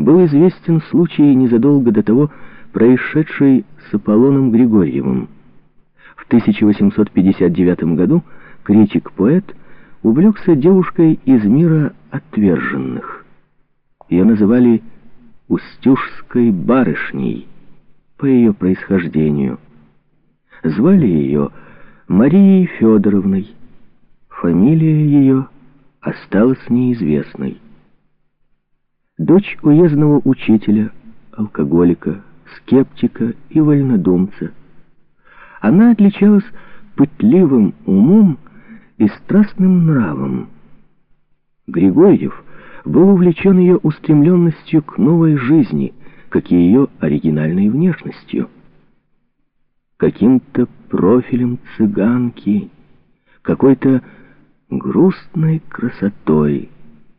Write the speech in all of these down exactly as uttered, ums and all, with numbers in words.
был известен случай незадолго до того, происшедший с Аполлоном Григорьевым. В тысяча восемьсот пятьдесят девятом году критик-поэт увлекся девушкой из мира отверженных. Ее называли Устюжской барышней по ее происхождению. Звали ее Марией Федоровной. Фамилия ее осталась неизвестной. Дочь уездного учителя, алкоголика, скептика и вольнодумца. Она отличалась пытливым умом и страстным нравом. Григорьев был увлечен ее устремленностью к новой жизни, как и ее оригинальной внешностью. Каким-то профилем цыганки, какой-то грустной красотой.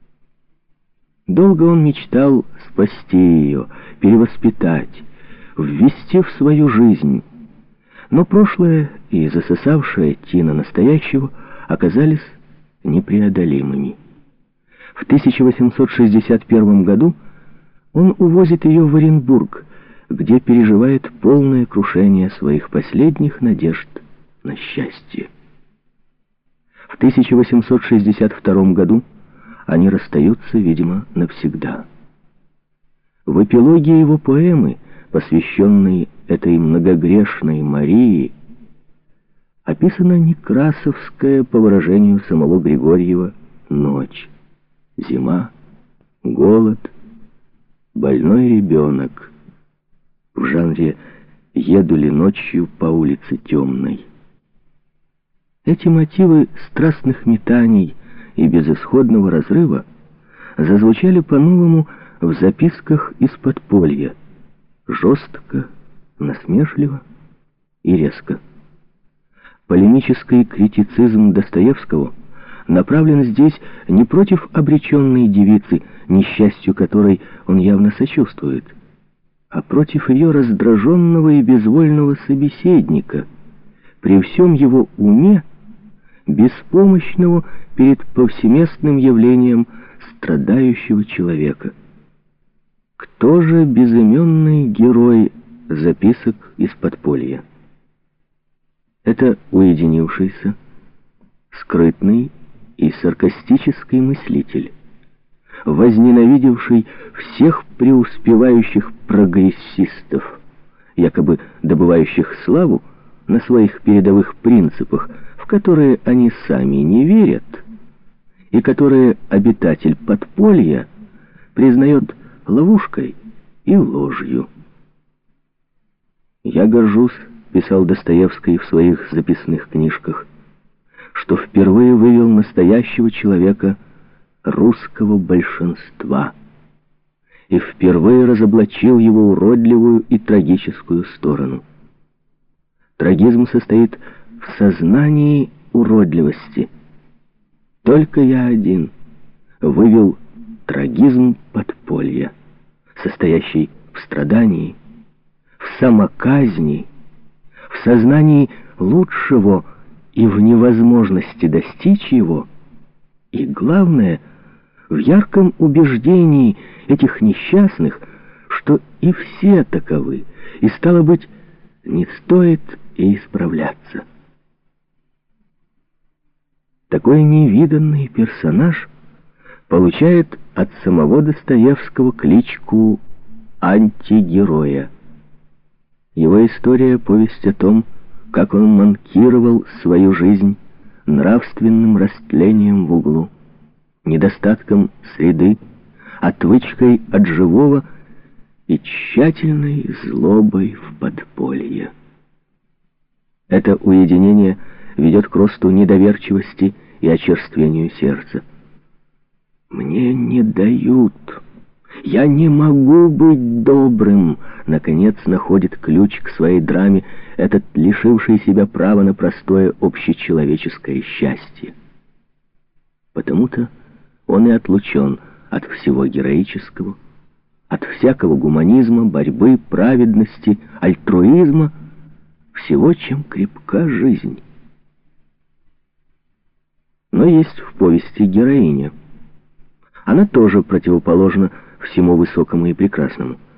Долго он мечтал спасти ее, перевоспитать, ввести в свою жизнь. Но прошлое и засосавшая тина настоящего оказались непреодолимыми. В тысяча восемьсот шестьдесят первом году он увозит ее в Оренбург, где переживает полное крушение своих последних надежд на счастье. В тысяча восемьсот шестьдесят втором году они расстаются, видимо, навсегда. В эпилоге его поэмы, посвященной этой многогрешной Марии, описана некрасовская, по выражению самого Григорьева, ночь, зима, голод, больной ребенок, в жанре «Еду ли ночью по улице темной». Эти мотивы страстных метаний и безысходного разрыва зазвучали по-новому в записках из подполья, жестко, насмешливо и резко. Полемический критицизм Достоевского направлен здесь не против обреченной девицы, несчастью которой он явно сочувствует, а против ее раздраженного и безвольного собеседника, при всем его уме, беспомощного перед повсеместным явлением страдающего человека. Кто же безыменный герой записок из подполья? Это уединившийся, скрытный и саркастический мыслитель, возненавидевший всех преуспевающих прогрессистов, якобы добывающих славу на своих передовых принципах, в которые они сами не верят, и которые обитатель подполья признает ловушкой и ложью. «Я горжусь», — писал Достоевский в своих записных книжках, что впервые вывел настоящего человека русского большинства и впервые разоблачил его уродливую и трагическую сторону. Трагизм состоит в сознании уродливости. Только я один вывел трагизм подполья, состоящий в страдании, в самоказни, в сознании лучшего и в невозможности достичь его, и, главное, в ярком убеждении этих несчастных, что и все таковы, и, стало быть, не стоит и исправляться. Такой невиданный персонаж получает от самого Достоевского кличку антигероя. Его история — повесть о том, как он манкировал свою жизнь нравственным растлением в углу, недостатком среды, отвычкой от живого и тщательной злобой в подполье. Это уединение ведет к росту недоверчивости и очерственению сердца. «Мне не дают, я не могу быть добрым», наконец находит ключ к своей драме этот лишивший себя права на простое общечеловеческое счастье. Потому-то он и отлучен от всего героического, от всякого гуманизма, борьбы, праведности, альтруизма, всего, чем крепка жизнь. Но есть в повести героиня. Она тоже противоположна всему высокому и прекрасному.